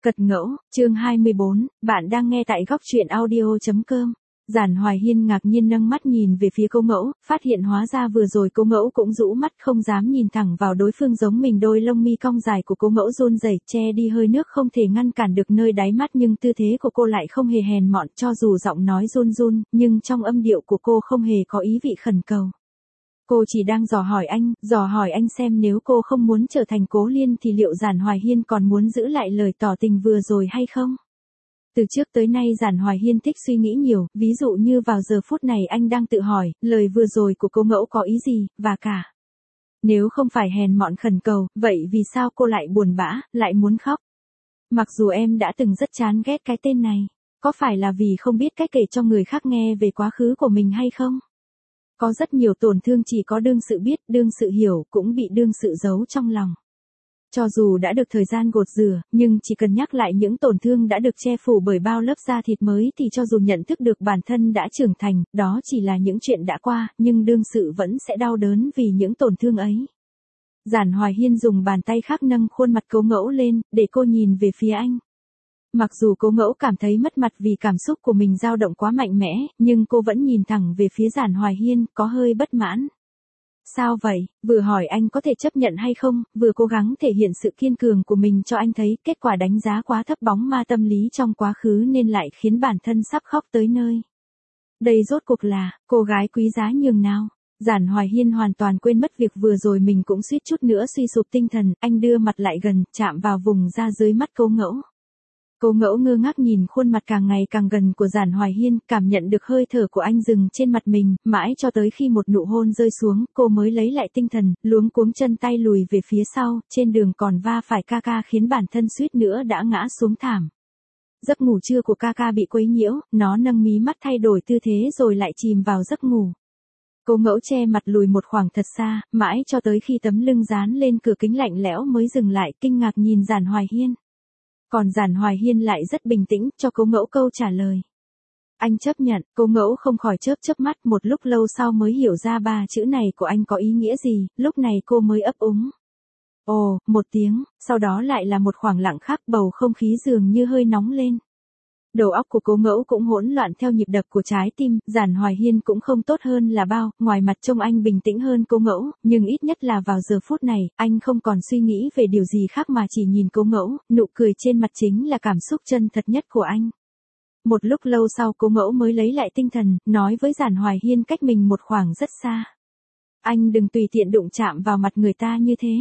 Cật ngẫu, chương 24, bạn đang nghe tại góc truyện audio.com. Giản Hoài Hiên ngạc nhiên nâng mắt nhìn về phía cô ngẫu, phát hiện hóa ra vừa rồi cô ngẫu cũng rũ mắt không dám nhìn thẳng vào đối phương, giống mình. Đôi lông mi cong dài của cô ngẫu run rẩy, che đi hơi nước không thể ngăn cản được nơi đáy mắt, nhưng tư thế của cô lại không hề hèn mọn, cho dù giọng nói run run, nhưng trong âm điệu của cô không hề có ý vị khẩn cầu. Cô chỉ đang dò hỏi anh xem nếu cô không muốn trở thành Cố Liên thì liệu Giản Hoài Hiên còn muốn giữ lại lời tỏ tình vừa rồi hay không? Từ trước tới nay Giản Hoài Hiên thích suy nghĩ nhiều, ví dụ như vào giờ phút này anh đang tự hỏi, lời vừa rồi của cô ngẫu có ý gì, và cả. Nếu không phải hèn mọn khẩn cầu, vậy vì sao cô lại buồn bã, lại muốn khóc? Mặc dù em đã từng rất chán ghét cái tên này, có phải là vì không biết cách kể cho người khác nghe về quá khứ của mình hay không? Có rất nhiều tổn thương chỉ có đương sự biết, đương sự hiểu, cũng bị đương sự giấu trong lòng. Cho dù đã được thời gian gột rửa, nhưng chỉ cần nhắc lại những tổn thương đã được che phủ bởi bao lớp da thịt mới thì cho dù nhận thức được bản thân đã trưởng thành, đó chỉ là những chuyện đã qua, nhưng đương sự vẫn sẽ đau đớn vì những tổn thương ấy. Giản Hoài Hiên dùng bàn tay khác nâng khuôn mặt Cố Ngẫu lên, để cô nhìn về phía anh. Mặc dù Cố Ngẫu cảm thấy mất mặt vì cảm xúc của mình dao động quá mạnh mẽ, nhưng cô vẫn nhìn thẳng về phía Giản Hoài Hiên, có hơi bất mãn. Sao vậy? Vừa hỏi anh có thể chấp nhận hay không, vừa cố gắng thể hiện sự kiên cường của mình cho anh thấy, kết quả đánh giá quá thấp bóng ma tâm lý trong quá khứ nên lại khiến bản thân sắp khóc tới nơi. Đây rốt cuộc là, cô gái quý giá nhường nào? Giản Hoài Hiên hoàn toàn quên mất việc vừa rồi mình cũng suýt chút nữa suy sụp tinh thần, anh đưa mặt lại gần, chạm vào vùng da dưới mắt Cố Ngẫu. Cố Ngẫu ngơ ngác nhìn khuôn mặt càng ngày càng gần của Giản Hoài Hiên, cảm nhận được hơi thở của anh dừng trên mặt mình, mãi cho tới khi một nụ hôn rơi xuống, cô mới lấy lại tinh thần, luống cuống chân tay lùi về phía sau, trên đường còn va phải Kaka khiến bản thân suýt nữa đã ngã xuống thảm. Giấc ngủ trưa của Kaka bị quấy nhiễu, nó nâng mí mắt thay đổi tư thế rồi lại chìm vào giấc ngủ. Cố Ngẫu che mặt lùi một khoảng thật xa, mãi cho tới khi tấm lưng dán lên cửa kính lạnh lẽo mới dừng lại, kinh ngạc nhìn Giản Hoài Hiên. Còn Giản Hoài Hiên lại rất bình tĩnh, cho Cố Ngẫu câu trả lời. Anh chấp nhận. Cố Ngẫu không khỏi chớp mắt, một lúc lâu sau mới hiểu ra ba chữ này của anh có ý nghĩa gì, lúc này cô mới ấp úng. Ồ, một tiếng, sau đó lại là một khoảng lặng khác, bầu không khí dường như hơi nóng lên. Đầu óc của Cố Ngẫu cũng hỗn loạn theo nhịp đập của trái tim, Giản Hoài Hiên cũng không tốt hơn là bao, ngoài mặt trông anh bình tĩnh hơn Cố Ngẫu, nhưng ít nhất là vào giờ phút này, anh không còn suy nghĩ về điều gì khác mà chỉ nhìn Cố Ngẫu, nụ cười trên mặt chính là cảm xúc chân thật nhất của anh. Một lúc lâu sau Cố Ngẫu mới lấy lại tinh thần, nói với Giản Hoài Hiên cách mình một khoảng rất xa. Anh đừng tùy tiện đụng chạm vào mặt người ta như thế.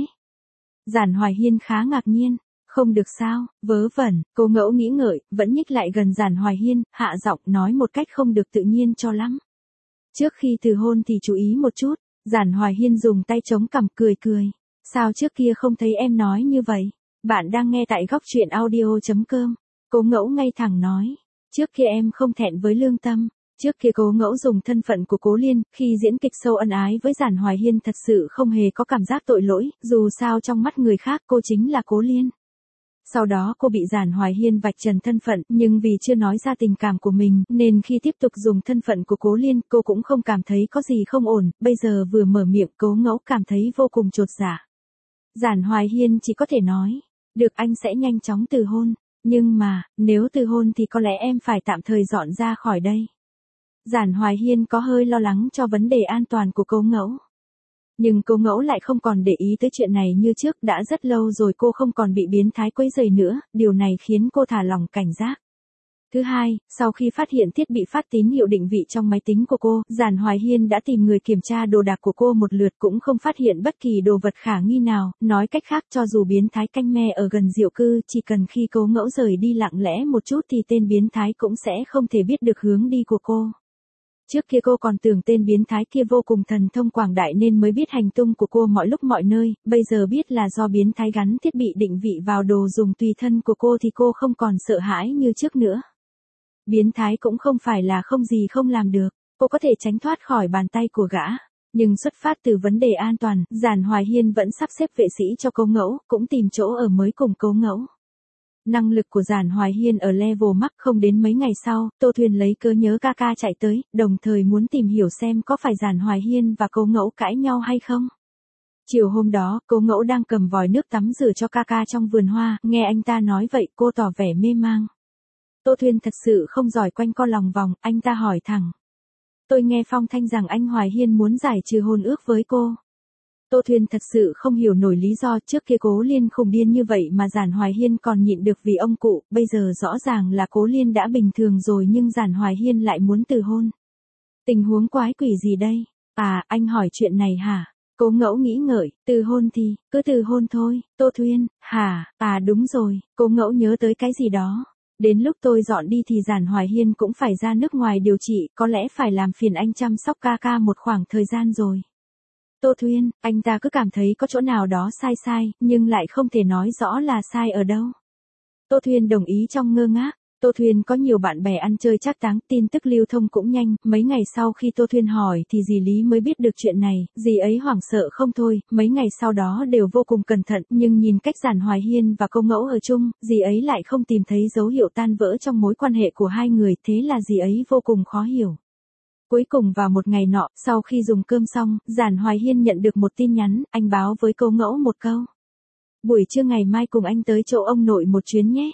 Giản Hoài Hiên khá ngạc nhiên. Không được sao, vớ vẩn, Cố Ngẫu nghĩ ngợi, vẫn nhích lại gần Giản Hoài Hiên, hạ giọng nói một cách không được tự nhiên cho lắm. Trước khi từ hôn thì chú ý một chút. Giản Hoài Hiên dùng tay chống cằm cười. Sao trước kia không thấy em nói như vậy? Bạn đang nghe tại góc truyện audio.com. Cố Ngẫu ngay thẳng nói. Trước kia em không thẹn với lương tâm. Trước kia Cố Ngẫu dùng thân phận của Cố Liên, khi diễn kịch sâu ân ái với Giản Hoài Hiên thật sự không hề có cảm giác tội lỗi, dù sao trong mắt người khác cô chính là Cố Liên. Sau đó cô bị Giản Hoài Hiên vạch trần thân phận, nhưng vì chưa nói ra tình cảm của mình, nên khi tiếp tục dùng thân phận của Cố Liên, cô cũng không cảm thấy có gì không ổn, bây giờ vừa mở miệng Cố Ngẫu cảm thấy vô cùng chột dạ. Giản Hoài Hiên chỉ có thể nói, được anh sẽ nhanh chóng từ hôn, nhưng mà, nếu từ hôn thì có lẽ em phải tạm thời dọn ra khỏi đây. Giản Hoài Hiên có hơi lo lắng cho vấn đề an toàn của Cố Ngẫu. Nhưng Cố Ngẫu lại không còn để ý tới chuyện này như trước, đã rất lâu rồi cô không còn bị biến thái quấy rầy nữa, điều này khiến cô thả lỏng cảnh giác. Thứ hai, sau khi phát hiện thiết bị phát tín hiệu định vị trong máy tính của cô, Giản Hoài Hiên đã tìm người kiểm tra đồ đạc của cô một lượt cũng không phát hiện bất kỳ đồ vật khả nghi nào, nói cách khác cho dù biến thái canh me ở gần diệu cư, chỉ cần khi Cố Ngẫu rời đi lặng lẽ một chút thì tên biến thái cũng sẽ không thể biết được hướng đi của cô. Trước kia cô còn tưởng tên biến thái kia vô cùng thần thông quảng đại nên mới biết hành tung của cô mọi lúc mọi nơi, bây giờ biết là do biến thái gắn thiết bị định vị vào đồ dùng tùy thân của cô thì cô không còn sợ hãi như trước nữa. Biến thái cũng không phải là không gì không làm được, cô có thể tránh thoát khỏi bàn tay của gã. Nhưng xuất phát từ vấn đề an toàn, Giản Hoài Hiên vẫn sắp xếp vệ sĩ cho Cố Ngẫu, cũng tìm chỗ ở mới cùng Cố Ngẫu. Năng lực của Giản Hoài Hiên ở level max, không đến mấy ngày sau, Tô Thuyền lấy cớ nhớ Kaka chạy tới, đồng thời muốn tìm hiểu xem có phải Giản Hoài Hiên và Cố Ngẫu cãi nhau hay không. Chiều hôm đó, cô Ngẫu đang cầm vòi nước tắm rửa cho ca ca trong vườn hoa, nghe anh ta nói vậy cô tỏ vẻ mê mang. Tô Thuyên thật sự không giỏi quanh co lòng vòng, anh ta hỏi thẳng. Tôi nghe phong thanh rằng anh Hoài Hiên muốn giải trừ hôn ước với cô. Tô Thuyên thật sự không hiểu nổi lý do trước kia Cố Liên khùng điên như vậy mà Giản Hoài Hiên còn nhịn được vì ông cụ, bây giờ rõ ràng là Cố Liên đã bình thường rồi nhưng Giản Hoài Hiên lại muốn từ hôn. Tình huống quái quỷ gì đây? À, anh hỏi chuyện này hả? Cố Ngẫu nghĩ ngợi, từ hôn thì, cứ từ hôn thôi, Tô Thuyên, hả, à đúng rồi, Cố Ngẫu nhớ tới cái gì đó. Đến lúc tôi dọn đi thì Giản Hoài Hiên cũng phải ra nước ngoài điều trị, có lẽ phải làm phiền anh chăm sóc ca ca một khoảng thời gian rồi. Tô Thuyên, anh ta cứ cảm thấy có chỗ nào đó sai sai, nhưng lại không thể nói rõ là sai ở đâu. Tô Thuyên đồng ý trong ngơ ngác. Tô Thuyên có nhiều bạn bè ăn chơi trác táng, tin tức lưu thông cũng nhanh, mấy ngày sau khi Tô Thuyên hỏi thì dì Lý mới biết được chuyện này, dì ấy hoảng sợ không thôi, mấy ngày sau đó đều vô cùng cẩn thận, nhưng nhìn cách Giản Hoài Hiên và Cô Ngẫu ở chung, dì ấy lại không tìm thấy dấu hiệu tan vỡ trong mối quan hệ của hai người, thế là dì ấy vô cùng khó hiểu. Cuối cùng vào một ngày nọ, sau khi dùng cơm xong, Giản Hoài Hiên nhận được một tin nhắn, anh báo với Cô Ngẫu một câu. Buổi trưa ngày mai cùng anh tới chỗ ông nội một chuyến nhé.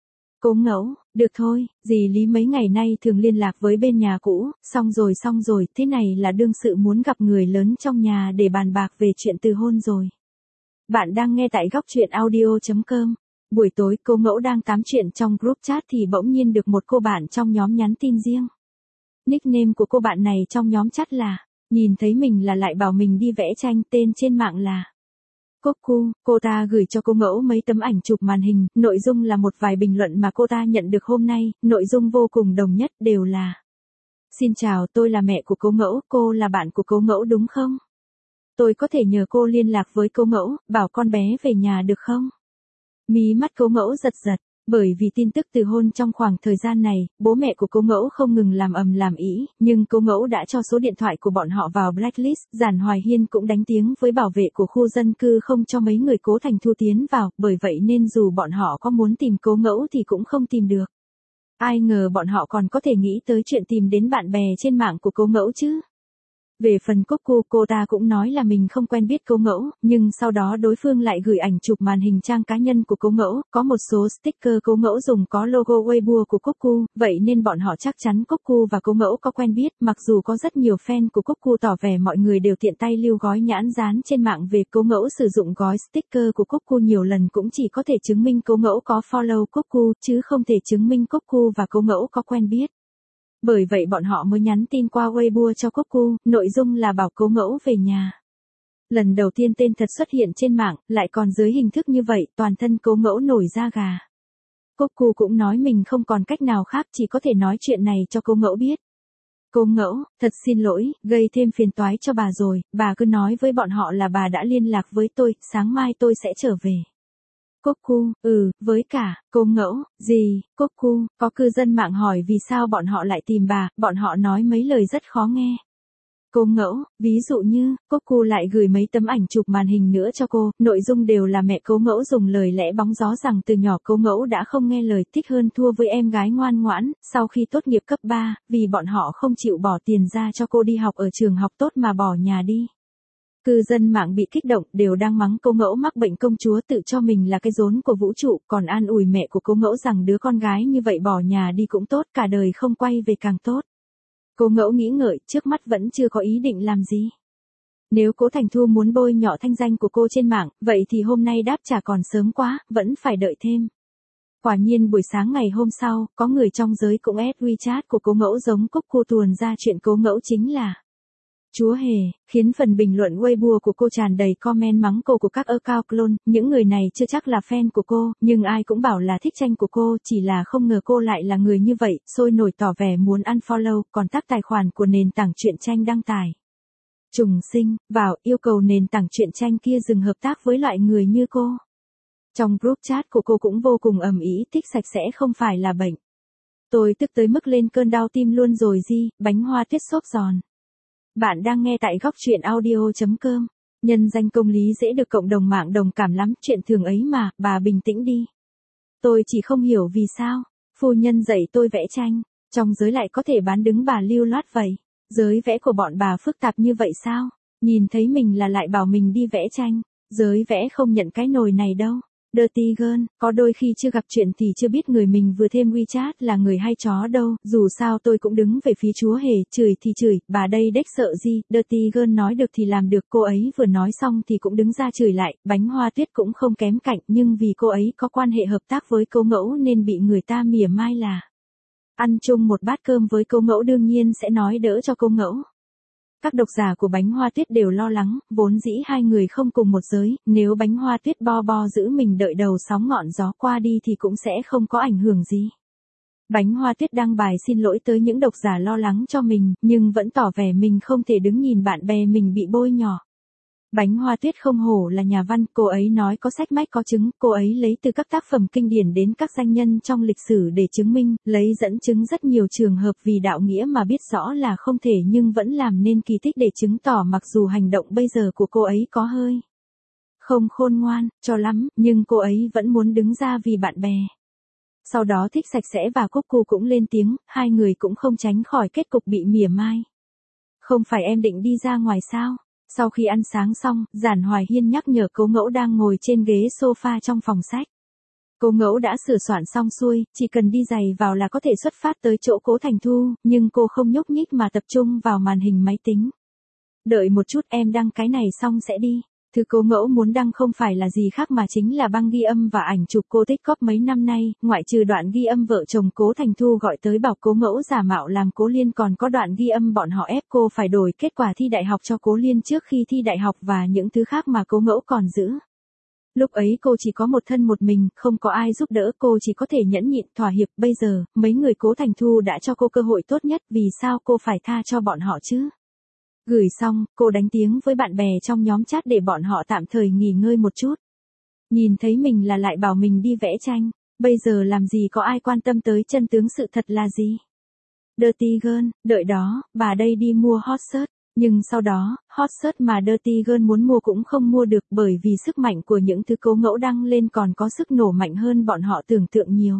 Cố Ngẫu, được thôi, dì Lý mấy ngày nay thường liên lạc với bên nhà cũ, xong rồi, thế này là đương sự muốn gặp người lớn trong nhà để bàn bạc về chuyện từ hôn rồi. Bạn đang nghe tại góc truyện audio.com. Buổi tối Cô Ngẫu đang tám chuyện trong group chat thì bỗng nhiên được một cô bạn trong nhóm nhắn tin riêng. Nickname của cô bạn này trong nhóm chat là, nhìn thấy mình là lại bảo mình đi vẽ tranh, tên trên mạng là Coco. Cô ta gửi cho Cô Ngẫu mấy tấm ảnh chụp màn hình, nội dung là một vài bình luận mà cô ta nhận được hôm nay, nội dung vô cùng đồng nhất đều là: Xin chào, tôi là mẹ của Cô Ngẫu, cô là bạn của Cô Ngẫu đúng không? Tôi có thể nhờ cô liên lạc với Cô Ngẫu, bảo con bé về nhà được không? Mí mắt Cô Ngẫu giật giật. Bởi vì tin tức từ hôn trong khoảng thời gian này, bố mẹ của Cô Ngẫu không ngừng làm ầm làm ĩ, nhưng Cô Ngẫu đã cho số điện thoại của bọn họ vào blacklist, Giản Hoài Hiên cũng đánh tiếng với bảo vệ của khu dân cư không cho mấy người Cố Thành Thu tiến vào, bởi vậy nên dù bọn họ có muốn tìm Cô Ngẫu thì cũng không tìm được. Ai ngờ bọn họ còn có thể nghĩ tới chuyện tìm đến bạn bè trên mạng của Cô Ngẫu chứ. Về phần Coco, cô ta cũng nói là mình không quen biết Cô Ngẫu, nhưng sau đó đối phương lại gửi ảnh chụp màn hình trang cá nhân của Cô Ngẫu, có một số sticker Cô Ngẫu dùng có logo Weibo của Coco, vậy nên bọn họ chắc chắn Coco và Cô Ngẫu có quen biết, mặc dù có rất nhiều fan của Coco tỏ vẻ mọi người đều tiện tay lưu gói nhãn dán trên mạng về Cô Ngẫu sử dụng gói sticker của Coco nhiều lần cũng chỉ có thể chứng minh Cô Ngẫu có follow Coco, chứ không thể chứng minh Coco và Cô Ngẫu có quen biết. Bởi vậy bọn họ mới nhắn tin qua Weibo cho Coco, nội dung là bảo Cô Ngẫu về nhà. Lần đầu tiên tên thật xuất hiện trên mạng, lại còn dưới hình thức như vậy, toàn thân Cô Ngẫu nổi da gà. Coco cũng nói mình không còn cách nào khác, chỉ có thể nói chuyện này cho Cô Ngẫu biết. Cô Ngẫu, thật xin lỗi, gây thêm phiền toái cho bà rồi, bà cứ nói với bọn họ là bà đã liên lạc với tôi, sáng mai tôi sẽ trở về. Coco, với cả, Cô Ngẫu, gì, Coco, có cư dân mạng hỏi vì sao bọn họ lại tìm bà, bọn họ nói mấy lời rất khó nghe. Cô Ngẫu, ví dụ như, Coco lại gửi mấy tấm ảnh chụp màn hình nữa cho cô, nội dung đều là mẹ Cô Ngẫu dùng lời lẽ bóng gió rằng từ nhỏ Cô Ngẫu đã không nghe lời, thích hơn thua với em gái ngoan ngoãn, sau khi tốt nghiệp cấp 3, vì bọn họ không chịu bỏ tiền ra cho cô đi học ở trường học tốt mà bỏ nhà đi. Cư dân mạng bị kích động đều đang mắng Cô Ngẫu mắc bệnh công chúa tự cho mình là cái rốn của vũ trụ, còn an ủi mẹ của Cô Ngẫu rằng đứa con gái như vậy bỏ nhà đi cũng tốt, cả đời không quay về càng tốt. Cô Ngẫu nghĩ ngợi, trước mắt vẫn chưa có ý định làm gì. Nếu Cố Thành Thu muốn bôi nhọ thanh danh của cô trên mạng, vậy thì hôm nay đáp trả còn sớm quá, vẫn phải đợi thêm. Quả nhiên buổi sáng ngày hôm sau, có người trong giới cũng add WeChat của Cô Ngẫu giống Coco tuồn ra chuyện Cô Ngẫu chính là chúa hề, khiến phần bình luận Weibo của cô tràn đầy comment mắng cô của các account clone, những người này chưa chắc là fan của cô, nhưng ai cũng bảo là thích tranh của cô, chỉ là không ngờ cô lại là người như vậy, sôi nổi tỏ vẻ muốn unfollow, còn tắt tài khoản của nền tảng truyện tranh đăng tải. Trùng sinh, vào, yêu cầu nền tảng truyện tranh kia dừng hợp tác với loại người như cô. Trong group chat của cô cũng vô cùng ầm ĩ, thích sạch sẽ không phải là bệnh. Tôi tức tới mức lên cơn đau tim luôn rồi gì, bánh hoa tuyết xốp giòn. Bạn đang nghe tại góc truyện audio.com. Nhân danh công lý dễ được cộng đồng mạng đồng cảm lắm, chuyện thường ấy mà, bà bình tĩnh đi. Tôi chỉ không hiểu vì sao, phu nhân dạy tôi vẽ tranh, trong giới lại có thể bán đứng bà lưu loát vậy. Giới vẽ của bọn bà phức tạp như vậy sao? Nhìn thấy mình là lại bảo mình đi vẽ tranh. Giới vẽ không nhận cái nồi này đâu. Dirty girl, có đôi khi chưa gặp chuyện thì chưa biết người mình vừa thêm WeChat là người hay chó đâu, dù sao tôi cũng đứng về phía chúa hề, chửi thì chửi, bà đây đếch sợ gì, Dirty girl nói được thì làm được, cô ấy vừa nói xong thì cũng đứng ra chửi lại, Bánh Hoa Tuyết cũng không kém cạnh, nhưng vì cô ấy có quan hệ hợp tác với cô Ngẫu nên bị người ta mỉa mai là ăn chung một bát cơm với cô Ngẫu đương nhiên sẽ nói đỡ cho cô Ngẫu. Các độc giả của Bánh Hoa Tuyết đều lo lắng, vốn dĩ hai người không cùng một giới, nếu Bánh Hoa Tuyết bo giữ mình đợi đầu sóng ngọn gió qua đi thì cũng sẽ không có ảnh hưởng gì. Bánh Hoa Tuyết đăng bài xin lỗi tới những độc giả lo lắng cho mình, nhưng vẫn tỏ vẻ mình không thể đứng nhìn bạn bè mình bị bôi nhọ. Bánh Hoa Tuyết không hổ là nhà văn, cô ấy nói có sách mách có chứng, cô ấy lấy từ các tác phẩm kinh điển đến các danh nhân trong lịch sử để chứng minh, lấy dẫn chứng rất nhiều trường hợp vì đạo nghĩa mà biết rõ là không thể nhưng vẫn làm nên kỳ tích để chứng tỏ mặc dù hành động bây giờ của cô ấy có hơi không khôn ngoan cho lắm, nhưng cô ấy vẫn muốn đứng ra vì bạn bè. Sau đó Thích Sạch Sẽ và Cuckoo cũng lên tiếng, hai người cũng không tránh khỏi kết cục bị mỉa mai. Không phải em định đi ra ngoài sao? Sau khi ăn sáng xong, Giản Hoài Hiên nhắc nhở Cố Ngẫu đang ngồi trên ghế sofa trong phòng sách. Cố Ngẫu đã sửa soạn xong xuôi, chỉ cần đi giày vào là có thể xuất phát tới chỗ Cố Thành Thu, nhưng cô không nhúc nhích mà tập trung vào màn hình máy tính. Đợi một chút, em đăng cái này xong sẽ đi. Thứ Cố Ngẫu muốn đăng không phải là gì khác mà chính là băng ghi âm và ảnh chụp cô tích cóp mấy năm nay, ngoại trừ đoạn ghi âm vợ chồng Cố Thành Thu gọi tới bảo Cố Ngẫu giả mạo làm Cố Liên, còn có đoạn ghi âm bọn họ ép cô phải đổi kết quả thi đại học cho Cố Liên trước khi thi đại học và những thứ khác mà Cố Ngẫu còn giữ. Lúc ấy cô chỉ có một thân một mình, không có ai giúp đỡ, cô chỉ có thể nhẫn nhịn thỏa hiệp. Bây giờ, mấy người Cố Thành Thu đã cho cô cơ hội tốt nhất, vì sao cô phải tha cho bọn họ chứ? Gửi xong, cô đánh tiếng với bạn bè trong nhóm chat để bọn họ tạm thời nghỉ ngơi một chút. Nhìn thấy mình là lại bảo mình đi vẽ tranh, bây giờ làm gì có ai quan tâm tới chân tướng sự thật là gì. Dirty girl, đợi đó, bà đây đi mua hot search, nhưng sau đó, hot search mà Dirty girl muốn mua cũng không mua được bởi vì sức mạnh của những thứ Cố Ngẫu đăng lên còn có sức nổ mạnh hơn bọn họ tưởng tượng nhiều.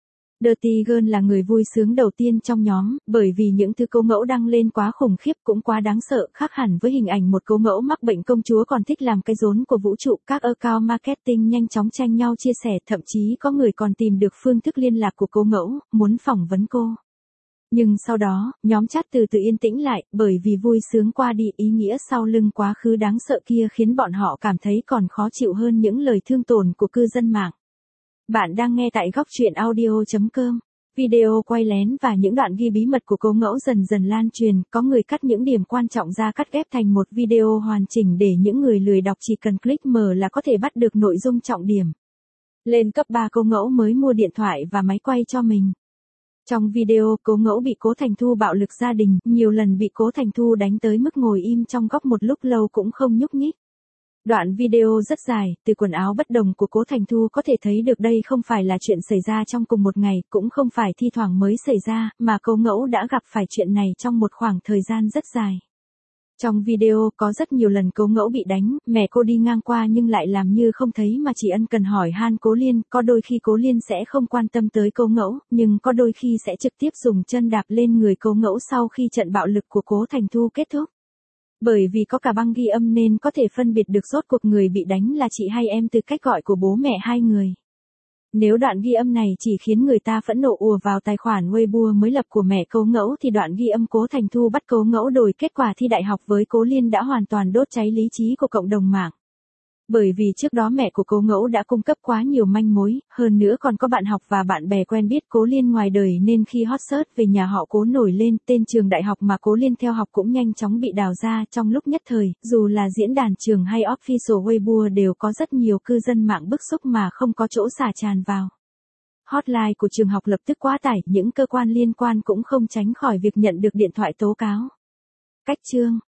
Dirty girl là người vui sướng đầu tiên trong nhóm, bởi vì những thứ Cố Ngẫu đăng lên quá khủng khiếp cũng quá đáng sợ, khác hẳn với hình ảnh một Cố Ngẫu mắc bệnh công chúa còn thích làm cái rốn của vũ trụ. Các account marketing nhanh chóng tranh nhau chia sẻ, thậm chí có người còn tìm được phương thức liên lạc của Cố Ngẫu, muốn phỏng vấn cô. Nhưng sau đó, nhóm chat từ từ yên tĩnh lại, bởi vì vui sướng qua đi, ý nghĩa sau lưng quá khứ đáng sợ kia khiến bọn họ cảm thấy còn khó chịu hơn những lời thương tổn của cư dân mạng. Bạn đang nghe tại góc truyện audio.com. Video quay lén và những đoạn ghi bí mật của Cố Ngẫu dần dần lan truyền, có người cắt những điểm quan trọng ra cắt ghép thành một video hoàn chỉnh để những người lười đọc chỉ cần click mở là có thể bắt được nội dung trọng điểm. Lên cấp 3 Cố Ngẫu mới mua điện thoại và máy quay cho mình. Trong video, Cố Ngẫu bị Cố Thành Thu bạo lực gia đình, nhiều lần bị Cố Thành Thu đánh tới mức ngồi im trong góc một lúc lâu cũng không nhúc nhích. Đoạn video rất dài, từ quần áo bất đồng của Cố Thành Thu có thể thấy được đây không phải là chuyện xảy ra trong cùng một ngày, cũng không phải thi thoảng mới xảy ra, mà Cố Ngẫu đã gặp phải chuyện này trong một khoảng thời gian rất dài. Trong video có rất nhiều lần Cố Ngẫu bị đánh, mẹ cô đi ngang qua nhưng lại làm như không thấy mà chỉ ân cần hỏi han Cố Liên, có đôi khi Cố Liên sẽ không quan tâm tới Cố Ngẫu, nhưng có đôi khi sẽ trực tiếp dùng chân đạp lên người Cố Ngẫu sau khi trận bạo lực của Cố Thành Thu kết thúc. Bởi vì có cả băng ghi âm nên có thể phân biệt được rốt cuộc người bị đánh là chị hay em từ cách gọi của bố mẹ hai người. Nếu đoạn ghi âm này chỉ khiến người ta phẫn nộ ùa vào tài khoản Weibo mới lập của mẹ Cố Ngẫu thì đoạn ghi âm Cố Thành Thu bắt Cố Ngẫu đổi kết quả thi đại học với Cố Liên đã hoàn toàn đốt cháy lý trí của cộng đồng mạng. Bởi vì trước đó mẹ của Cố Ngẫu đã cung cấp quá nhiều manh mối, hơn nữa còn có bạn học và bạn bè quen biết Cố Liên ngoài đời nên khi hot search về nhà họ Cố nổi lên, tên trường đại học mà Cố Liên theo học cũng nhanh chóng bị đào ra trong lúc nhất thời, dù là diễn đàn trường hay official Weibo đều có rất nhiều cư dân mạng bức xúc mà không có chỗ xả tràn vào. Hotline của trường học lập tức quá tải, những cơ quan liên quan cũng không tránh khỏi việc nhận được điện thoại tố cáo. Cách chương